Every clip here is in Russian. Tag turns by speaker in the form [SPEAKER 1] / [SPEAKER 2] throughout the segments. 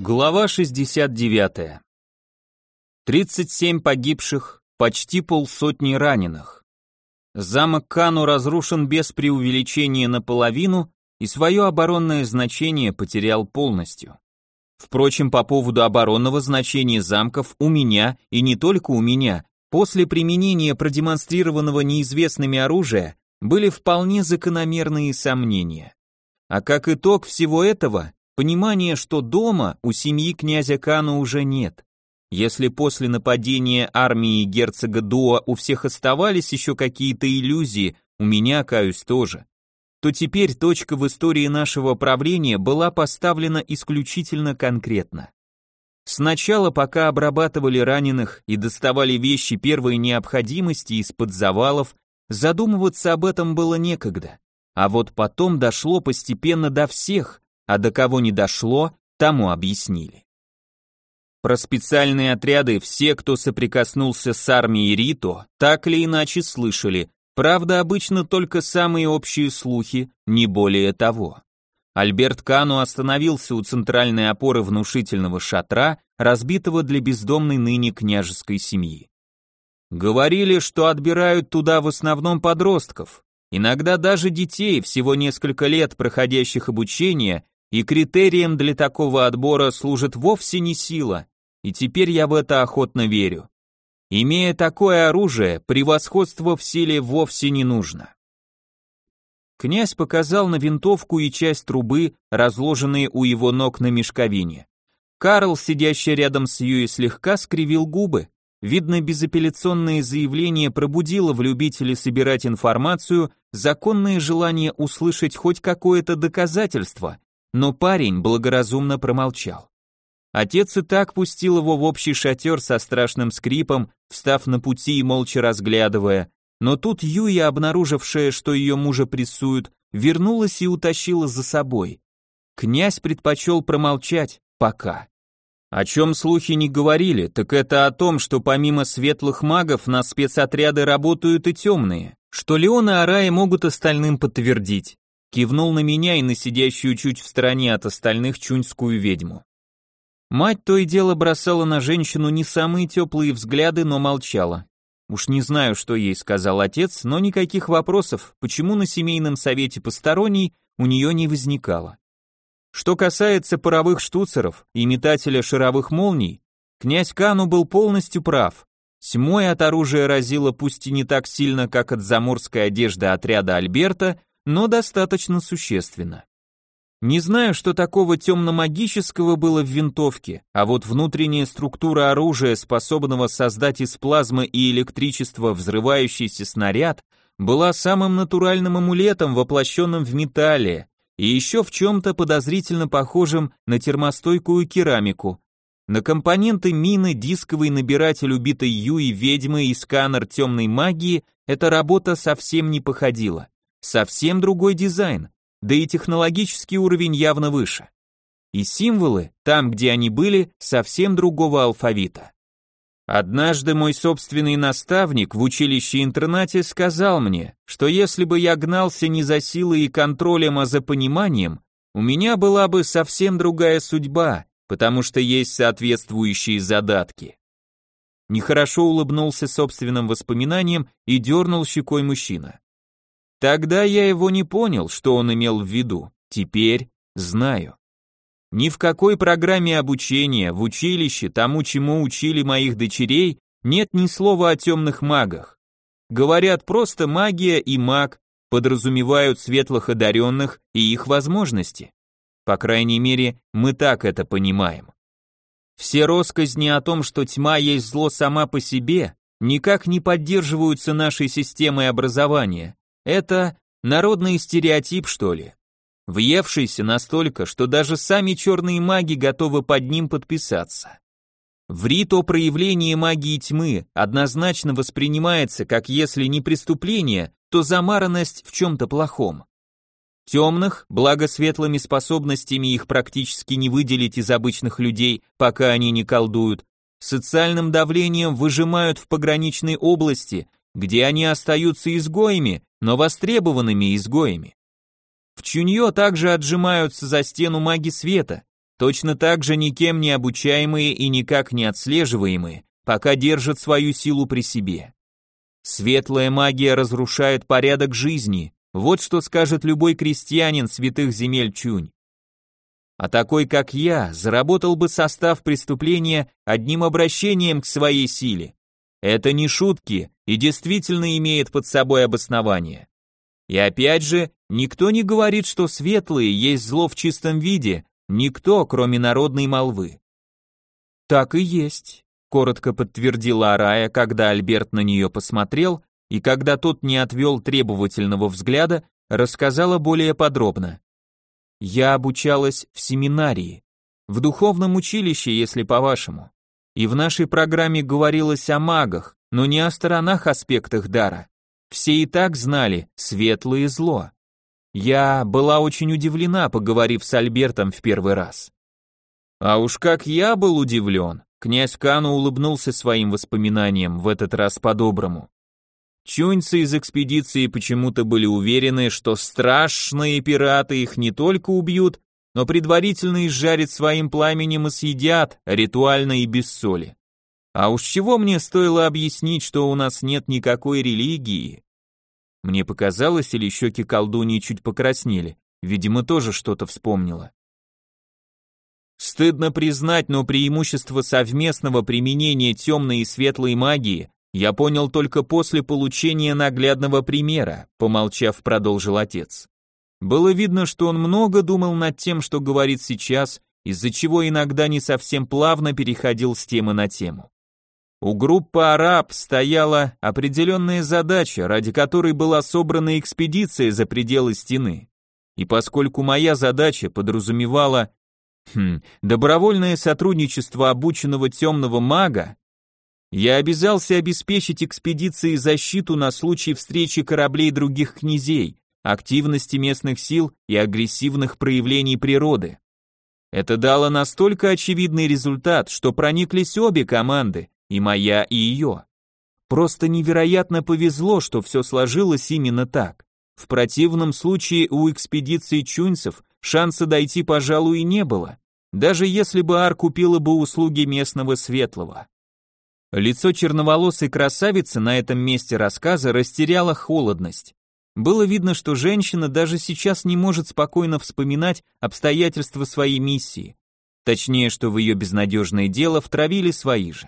[SPEAKER 1] Глава 69. 37 погибших, почти полсотни раненых. Замок Кану разрушен без преувеличения наполовину и свое оборонное значение потерял полностью. Впрочем, по поводу оборонного значения замков у меня, и не только у меня, после применения продемонстрированного неизвестными оружия, были вполне закономерные сомнения. А как итог всего этого, понимание, что дома у семьи князя Кану уже нет. Если после нападения армии герцога Дуа у всех оставались еще какие-то иллюзии, у меня, каюсь, тоже, то теперь точка в истории нашего правления была поставлена исключительно конкретно. Сначала, пока обрабатывали раненых и доставали вещи первой необходимости из-под завалов, задумываться об этом было некогда. А вот потом дошло постепенно до всех, а до кого не дошло, тому объяснили. Про специальные отряды все, кто соприкоснулся с армией Рито, так или иначе слышали, правда, обычно только самые общие слухи, не более того. Альберт Кану остановился у центральной опоры внушительного шатра, разбитого для бездомной ныне княжеской семьи. Говорили, что отбирают туда в основном подростков, иногда даже детей, всего несколько лет проходящих обучение, и критерием для такого отбора служит вовсе не сила, и теперь я в это охотно верю. Имея такое оружие, превосходство в силе вовсе не нужно. Князь показал на винтовку и часть трубы, разложенные у его ног на мешковине. Карл, сидящий рядом с Юей, слегка скривил губы. Видно, безапелляционное заявление пробудило в любителе собирать информацию законное желание услышать хоть какое-то доказательство, но парень благоразумно промолчал. Отец и так пустил его в общий шатер со страшным скрипом, встав на пути и молча разглядывая, но тут Юя, обнаружившая, что ее мужа прессуют, вернулась и утащила за собой. Князь предпочел промолчать, пока. О чем слухи не говорили, так это о том, что помимо светлых магов на спецотряды работают и темные, что Леон и Араи могут остальным подтвердить. Кивнул на меня и на сидящую чуть в стороне от остальных чуньскую ведьму. Мать то и дело бросала на женщину не самые теплые взгляды, но молчала. Уж не знаю, что ей сказал отец, но никаких вопросов, почему на семейном совете посторонней, у нее не возникало. Что касается паровых штуцеров и метателя шаровых молний, князь Кану был полностью прав. Тьмой от оружия разило пусть и не так сильно, как от заморской одежды отряда Альберта, но достаточно существенно. Не знаю, что такого темно-магического было в винтовке, а вот внутренняя структура оружия, способного создать из плазмы и электричества взрывающийся снаряд, была самым натуральным амулетом, воплощенным в металле, и еще в чем-то подозрительно похожим на термостойкую керамику. На компоненты мины, дисковый набиратель убитой Юи ведьмы и сканер темной магии эта работа совсем не походила. Совсем другой дизайн, да и технологический уровень явно выше. И символы, там, где они были, совсем другого алфавита. Однажды мой собственный наставник в училище-интернате сказал мне, что если бы я гнался не за силой и контролем, а за пониманием, у меня была бы совсем другая судьба, потому что есть соответствующие задатки. Нехорошо улыбнулся собственным воспоминаниям и дернул щекой мужчина. Тогда я его не понял, что он имел в виду, теперь знаю. Ни в какой программе обучения, в училище, тому, чему учили моих дочерей, нет ни слова о темных магах. Говорят, просто магия и маг подразумевают светлых одаренных и их возможности. По крайней мере, мы так это понимаем. Все россказни о том, что тьма есть зло сама по себе, никак не поддерживаются нашей системой образования. Это народный стереотип, что ли? Въевшийся настолько, что даже сами черные маги готовы под ним подписаться. В Рито проявление магии тьмы однозначно воспринимается как если не преступление, то замаранность в чем-то плохом. Темных, благо светлыми способностями их практически не выделить из обычных людей, пока они не колдуют, социальным давлением выжимают в пограничной области, где они остаются изгоями, но востребованными изгоями. В Чуньё также отжимаются за стену маги света, точно так же никем не обучаемые и никак не отслеживаемые, пока держат свою силу при себе. Светлая магия разрушает порядок жизни, вот что скажет любой крестьянин святых земель Чунь. А такой, как я, заработал бы состав преступления одним обращением к своей силе. Это не шутки и действительно имеет под собой обоснование. И опять же, никто не говорит, что светлые есть зло в чистом виде, никто, кроме народной молвы. Так и есть, коротко подтвердила Арая, когда Альберт на нее посмотрел, и когда тот не отвел требовательного взгляда, рассказала более подробно. Я обучалась в семинарии, в духовном училище, если по-вашему. И в нашей программе говорилось о магах, но не о сторонах аспектах дара. Все и так знали светлое и зло. Я была очень удивлена, поговорив с Альбертом в первый раз. А уж как я был удивлен, князь Кану улыбнулся своим воспоминаниям, в этот раз по-доброму. Чуньцы из экспедиции почему-то были уверены, что страшные пираты их не только убьют, но предварительно изжарят своим пламенем и съедят, ритуально и без соли. А уж чего мне стоило объяснить, что у нас нет никакой религии? Мне показалось, или щеки колдуньи чуть покраснели, видимо, тоже что-то вспомнила. Стыдно признать, но преимущество совместного применения темной и светлой магии я понял только после получения наглядного примера, помолчав, продолжил отец. Было видно, что он много думал над тем, что говорит сейчас, из-за чего иногда не совсем плавно переходил с темы на тему. У группы араб стояла определенная задача, ради которой была собрана экспедиция за пределы стены. И поскольку моя задача подразумевала добровольное сотрудничество обученного темного мага, я обязался обеспечить экспедиции защиту на случай встречи кораблей других князей, активности местных сил и агрессивных проявлений природы. Это дало настолько очевидный результат, что прониклись обе команды, и моя, и ее. Просто невероятно повезло, что все сложилось именно так. В противном случае у экспедиции чуньцев шанса дойти, пожалуй, и не было, даже если бы Ар купила бы услуги местного светлого. Лицо черноволосой красавицы на этом месте рассказа растеряло холодность. Было видно, что женщина даже сейчас не может спокойно вспоминать обстоятельства своей миссии. Точнее, что в ее безнадежное дело втравили свои же.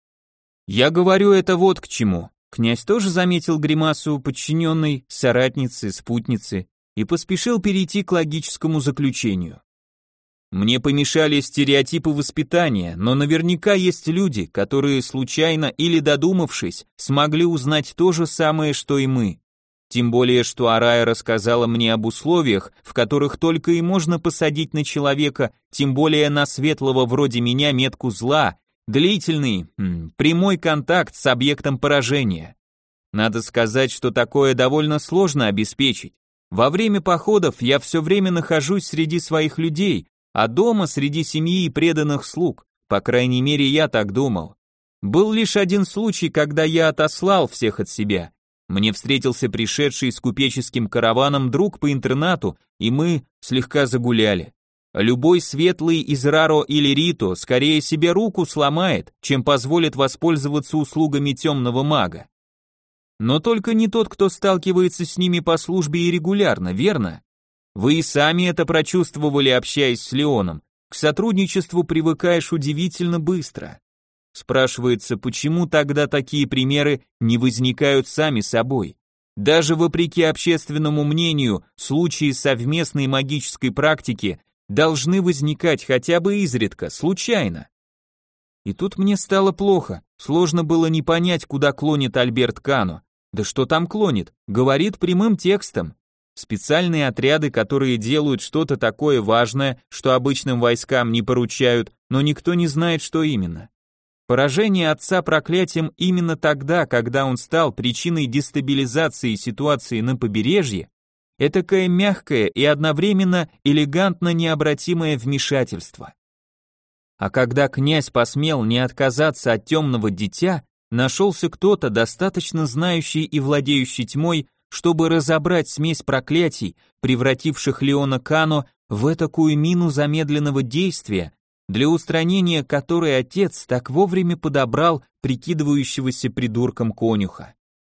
[SPEAKER 1] Я говорю это вот к чему. Князь тоже заметил гримасу подчиненной, соратницы, спутницы и поспешил перейти к логическому заключению. Мне помешали стереотипы воспитания, но наверняка есть люди, которые случайно или додумавшись, смогли узнать то же самое, что и мы. Тем более, что Арая рассказала мне об условиях, в которых только и можно посадить на человека, тем более на светлого вроде меня метку зла, длительный, прямой контакт с объектом поражения. Надо сказать, что такое довольно сложно обеспечить. Во время походов я все время нахожусь среди своих людей, а дома среди семьи и преданных слуг, по крайней мере я так думал. Был лишь один случай, когда я отослал всех от себя. Мне встретился пришедший с купеческим караваном друг по интернату, и мы слегка загуляли. Любой светлый из Раро или Рито скорее себе руку сломает, чем позволит воспользоваться услугами темного мага. Но только не тот, кто сталкивается с ними по службе и регулярно, верно? Вы и сами это прочувствовали, общаясь с Леоном. К сотрудничеству привыкаешь удивительно быстро. Спрашивается, почему тогда такие примеры не возникают сами собой? Даже вопреки общественному мнению, случаи совместной магической практики должны возникать хотя бы изредка, случайно. И тут мне стало плохо, сложно было не понять, куда клонит Альберт Кано. Да что там клонит, говорит прямым текстом. Специальные отряды, которые делают что-то такое важное, что обычным войскам не поручают, но никто не знает, что именно. Поражение отца проклятием именно тогда, когда он стал причиной дестабилизации ситуации на побережье, этакое мягкое и одновременно элегантно необратимое вмешательство. А когда князь посмел не отказаться от темного дитя, нашелся кто-то, достаточно знающий и владеющий тьмой, чтобы разобрать смесь проклятий, превративших Леона Кано в этакую мину замедленного действия, для устранения которой отец так вовремя подобрал прикидывающегося придурком конюха.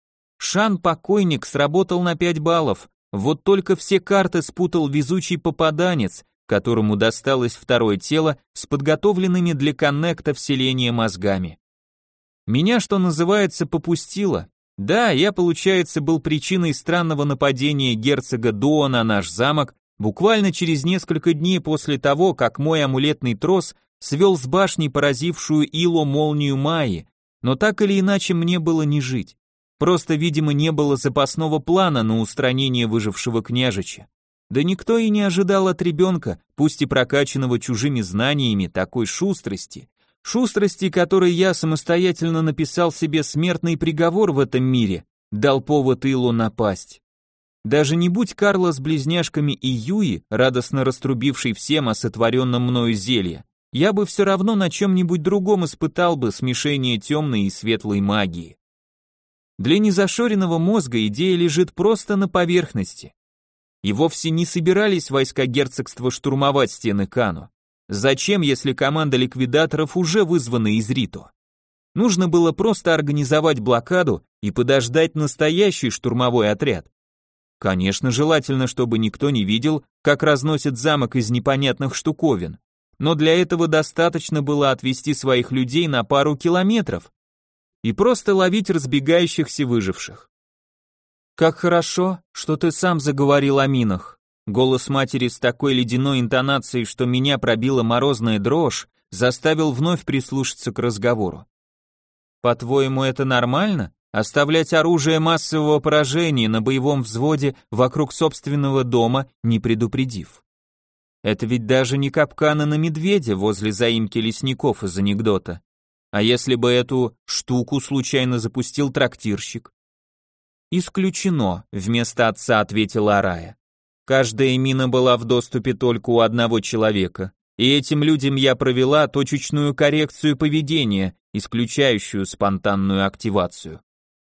[SPEAKER 1] Шан-покойник сработал на 5 баллов, вот только все карты спутал везучий попаданец, которому досталось второе тело с подготовленными для коннекта вселения мозгами. Меня, что называется, попустило. Да, я, получается, был причиной странного нападения герцога Дуо на наш замок буквально через несколько дней после того, как мой амулетный трос свел с башней поразившую Ило молнию Майи, но так или иначе мне было не жить. Просто, видимо, не было запасного плана на устранение выжившего княжича. Да никто и не ожидал от ребенка, пусть и прокачанного чужими знаниями, такой шустрости. Шустрости, которой я самостоятельно написал себе смертный приговор в этом мире, дал повод Илу напасть. Даже не будь Карла с близняшками и Юи, радостно раструбивший всем о сотворенном мною зелье, я бы все равно на чем-нибудь другом испытал бы смешение темной и светлой магии. Для незашоренного мозга идея лежит просто на поверхности. И вовсе не собирались войска герцогства штурмовать стены Кану. Зачем, если команда ликвидаторов уже вызвана из Рито? Нужно было просто организовать блокаду и подождать настоящий штурмовой отряд. Конечно, желательно, чтобы никто не видел, как разносят замок из непонятных штуковин, но для этого достаточно было отвести своих людей на пару километров и просто ловить разбегающихся выживших. «Как хорошо, что ты сам заговорил о минах». Голос матери с такой ледяной интонацией, что меня пробила морозная дрожь, заставил вновь прислушаться к разговору. «По-твоему, это нормально? Оставлять оружие массового поражения на боевом взводе вокруг собственного дома, не предупредив? Это ведь даже не капканы на медведя возле заимки лесников из анекдота. А если бы эту штуку случайно запустил трактирщик?» «Исключено», — вместо отца ответила Арая. «Каждая мина была в доступе только у одного человека, и этим людям я провела точечную коррекцию поведения, исключающую спонтанную активацию».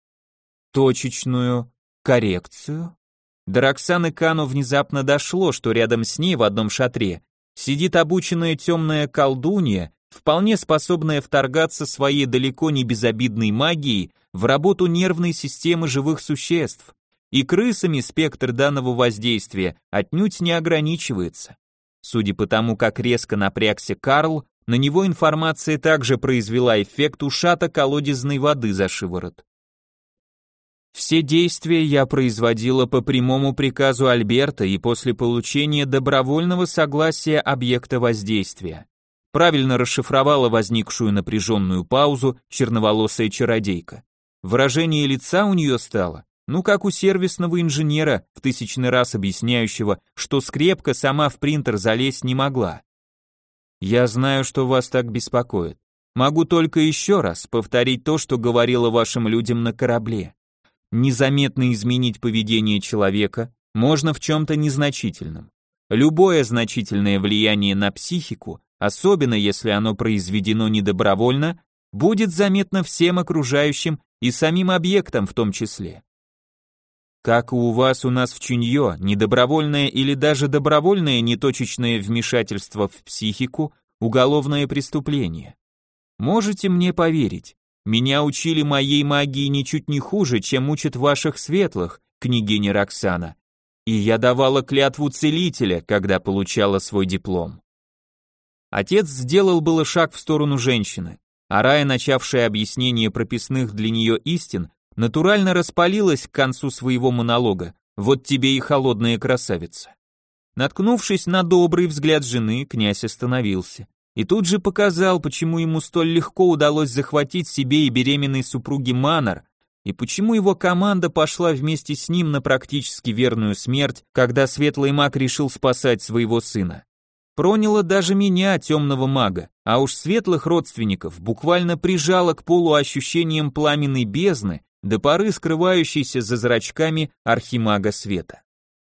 [SPEAKER 1] «Точечную коррекцию?» До Роксаны Кану внезапно дошло, что рядом с ней в одном шатре сидит обученная темная колдунья, вполне способная вторгаться своей далеко не безобидной магией в работу нервной системы живых существ, и крысами спектр данного воздействия отнюдь не ограничивается. Судя по тому, как резко напрягся Карл, на него информация также произвела эффект ушата колодезной воды за шиворот. Все действия я производила по прямому приказу Альберта и после получения добровольного согласия объекта воздействия. Правильно расшифровала возникшую напряженную паузу черноволосая чародейка. Выражение лица у нее стало, как у сервисного инженера, в 1000-й раз объясняющего, что скрепка сама в принтер залезть не могла. Я знаю, что вас так беспокоит. Могу только еще раз повторить то, что говорила вашим людям на корабле. Незаметно изменить поведение человека можно в чем-то незначительном. Любое значительное влияние на психику, особенно если оно произведено недобровольно, будет заметно всем окружающим и самим объектам в том числе. Как и у вас у нас в Чуньё, недобровольное или даже добровольное неточечное вмешательство в психику – уголовное преступление. Можете мне поверить, меня учили моей магии ничуть не хуже, чем учат ваших светлых, княгиня Роксана, и я давала клятву целителя, когда получала свой диплом. Отец сделал было шаг в сторону женщины, а Рая, начавшая объяснение прописных для нее истин, натурально распалилась к концу своего монолога. Вот тебе и холодная красавица. Наткнувшись на добрый взгляд жены, князь остановился и тут же показал, почему ему столь легко удалось захватить себе и беременной супруге Манор, и почему его команда пошла вместе с ним на практически верную смерть, когда светлый маг решил спасать своего сына. Проняло даже меня, темного мага, а уж светлых родственников буквально прижало к полу ощущением пламенной бездны, до поры скрывающейся за зрачками архимага света.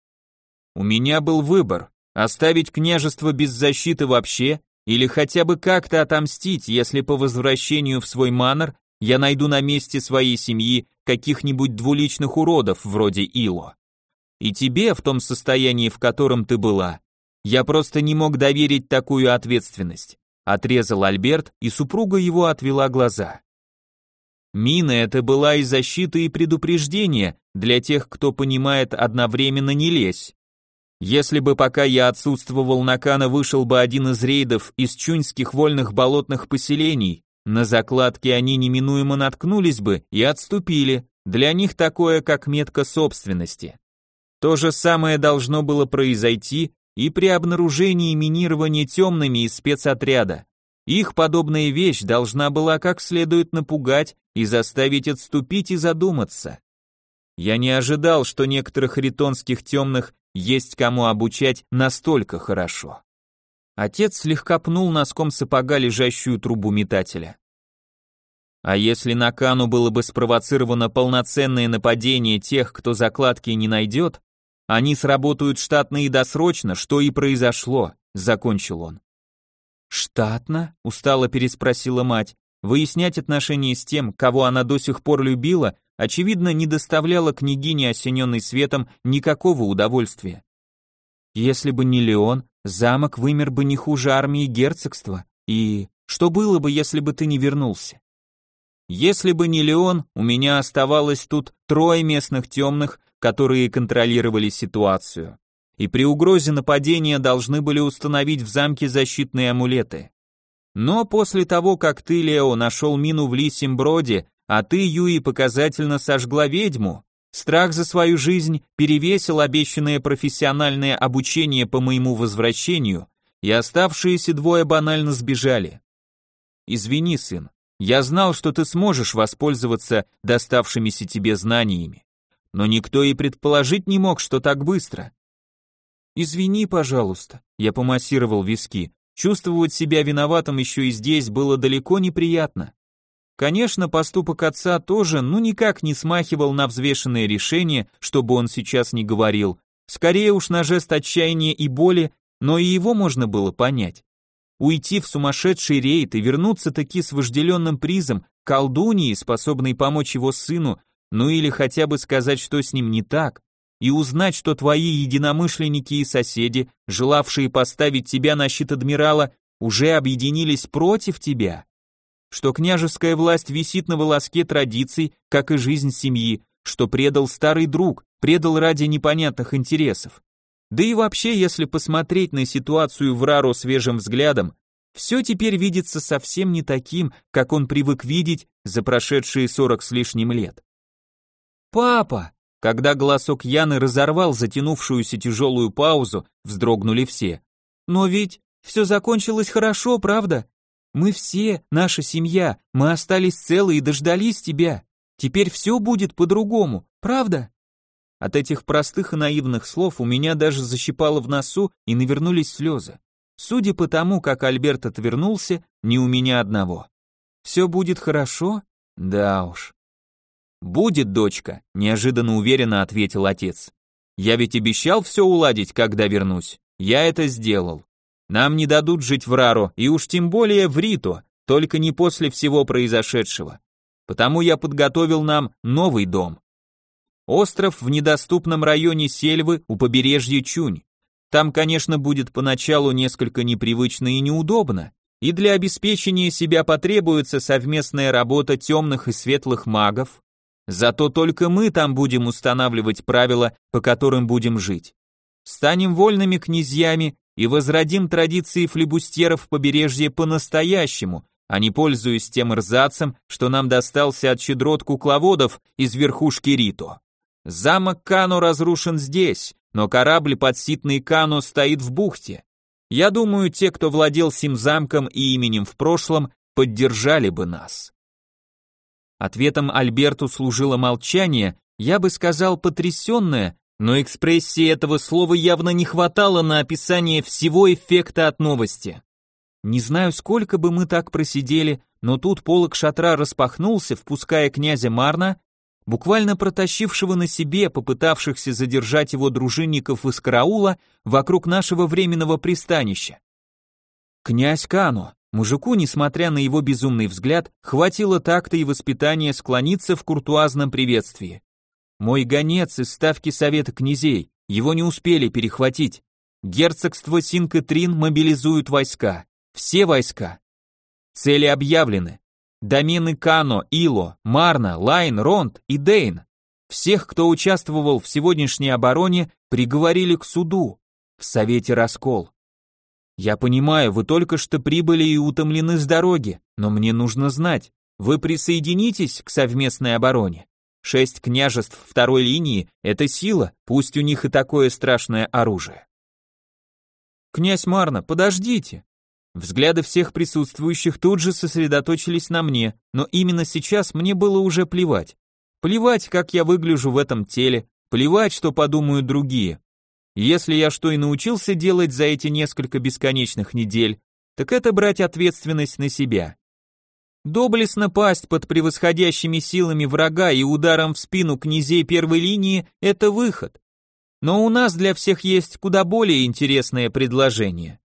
[SPEAKER 1] У меня был выбор: оставить княжество без защиты вообще, или хотя бы как-то отомстить, если по возвращению в свой манор я найду на месте своей семьи каких-нибудь двуличных уродов вроде Ило. И тебе, в том состоянии, в котором ты была, Я просто не мог доверить такую ответственность, отрезал Альберт, и супруга его отвела глаза. Мина это была и защита, и предупреждение для тех, кто понимает одновременно не лезь. Если бы пока я отсутствовал на Кано вышел бы один из рейдов из чуньских вольных болотных поселений, на закладки они неминуемо наткнулись бы и отступили, для них такое как метка собственности. То же самое должно было произойти и при обнаружении минирования темными из спецотряда. Их подобная вещь должна была как следует напугать и заставить отступить и задуматься. Я не ожидал, что некоторых ритонских темных есть кому обучать настолько хорошо. Отец слегка пнул носком сапога лежащую трубу метателя. А если на Кану было бы спровоцировано полноценное нападение тех, кто закладки не найдет, они сработают штатно и досрочно, что и произошло, закончил он. «Штатно?» — устало переспросила мать. Выяснять отношения с тем, кого она до сих пор любила, очевидно, не доставляло княгине, осененной светом, никакого удовольствия. Если бы не Леон, замок вымер бы не хуже армии герцогства. И что было бы, если бы ты не вернулся? Если бы не Леон, у меня оставалось тут 3 местных темных, которые контролировали ситуацию. И при угрозе нападения должны были установить в замке защитные амулеты. Но после того, как ты, Лео, нашел мину в Лисьем Броде, а ты, Юи, показательно сожгла ведьму, страх за свою жизнь перевесил обещанное профессиональное обучение по моему возвращению, и оставшиеся 2 банально сбежали. Извини, сын, я знал, что ты сможешь воспользоваться доставшимися тебе знаниями, но никто и предположить не мог, что так быстро. Извини, пожалуйста, я помассировал виски. Чувствовать себя виноватым еще и здесь было далеко неприятно. Конечно, поступок отца тоже, никак не смахивал на взвешенное решение, чтобы он сейчас не говорил. Скорее уж на жест отчаяния и боли, но и его можно было понять. Уйти в сумасшедший рейд и вернуться таки с вожделенным призом, колдуньей, способной помочь его сыну, или хотя бы сказать, что с ним не так, и узнать, что твои единомышленники и соседи, желавшие поставить тебя на щит адмирала, уже объединились против тебя, что княжеская власть висит на волоске традиций, как и жизнь семьи, что предал старый друг, предал ради непонятных интересов. Да и вообще, если посмотреть на ситуацию в Рару свежим взглядом, все теперь видится совсем не таким, как он привык видеть за прошедшие 40 с лишним лет. «Папа!» Когда голосок Яны разорвал затянувшуюся тяжелую паузу, вздрогнули все. «Но ведь все закончилось хорошо, правда? Мы все, наша семья, мы остались целы и дождались тебя. Теперь все будет по-другому, правда?» От этих простых и наивных слов у меня даже защипало в носу и навернулись слезы. Судя по тому, как Альберт отвернулся, не у меня одного. «Все будет хорошо?» Да уж. «Будет, дочка», — неожиданно уверенно ответил отец. «Я ведь обещал все уладить, когда вернусь. Я это сделал. Нам не дадут жить в Рару, и уж тем более в Рито, только не после всего произошедшего. Потому я подготовил нам новый дом. Остров в недоступном районе Сельвы у побережья Чунь. Там, конечно, будет поначалу несколько непривычно и неудобно, и для обеспечения себя потребуется совместная работа темных и светлых магов. Зато только мы там будем устанавливать правила, по которым будем жить. Станем вольными князьями и возродим традиции флибустьеров побережья по-настоящему, а не пользуясь тем рзацем, что нам достался от щедрот кукловодов из верхушки Рито. Замок Кано разрушен здесь, но корабль подситный Кано стоит в бухте. Я думаю, те, кто владел сим замком и именем в прошлом, поддержали бы нас. Ответом Альберту служило молчание, я бы сказал потрясенное, но экспрессии этого слова явно не хватало на описание всего эффекта от новости. Не знаю, сколько бы мы так просидели, но тут полог шатра распахнулся, впуская князя Марна, буквально протащившего на себе попытавшихся задержать его дружинников из караула вокруг нашего временного пристанища. Князь Кано. Мужику, несмотря на его безумный взгляд, хватило такта и воспитания склониться в куртуазном приветствии. Мой гонец из ставки совета князей, его не успели перехватить. Герцогство Синкатрин мобилизуют войска. Все войска. Цели объявлены. Домены Кано, Ило, Марна, Лайн, Ронд и Дейн. Всех, кто участвовал в сегодняшней обороне, приговорили к суду. В Совете раскол. Я понимаю, вы только что прибыли и утомлены с дороги, но мне нужно знать, вы присоединитесь к совместной обороне? 6 княжеств второй линии – это сила, пусть у них и такое страшное оружие. Князь Марна, подождите. Взгляды всех присутствующих тут же сосредоточились на мне, но именно сейчас мне было уже плевать. Плевать, как я выгляжу в этом теле, плевать, что подумают другие. Если я что и научился делать за эти несколько бесконечных недель, так это брать ответственность на себя. Доблестно пасть под превосходящими силами врага и ударом в спину князей первой линии – это выход. Но у нас для всех есть куда более интересное предложение.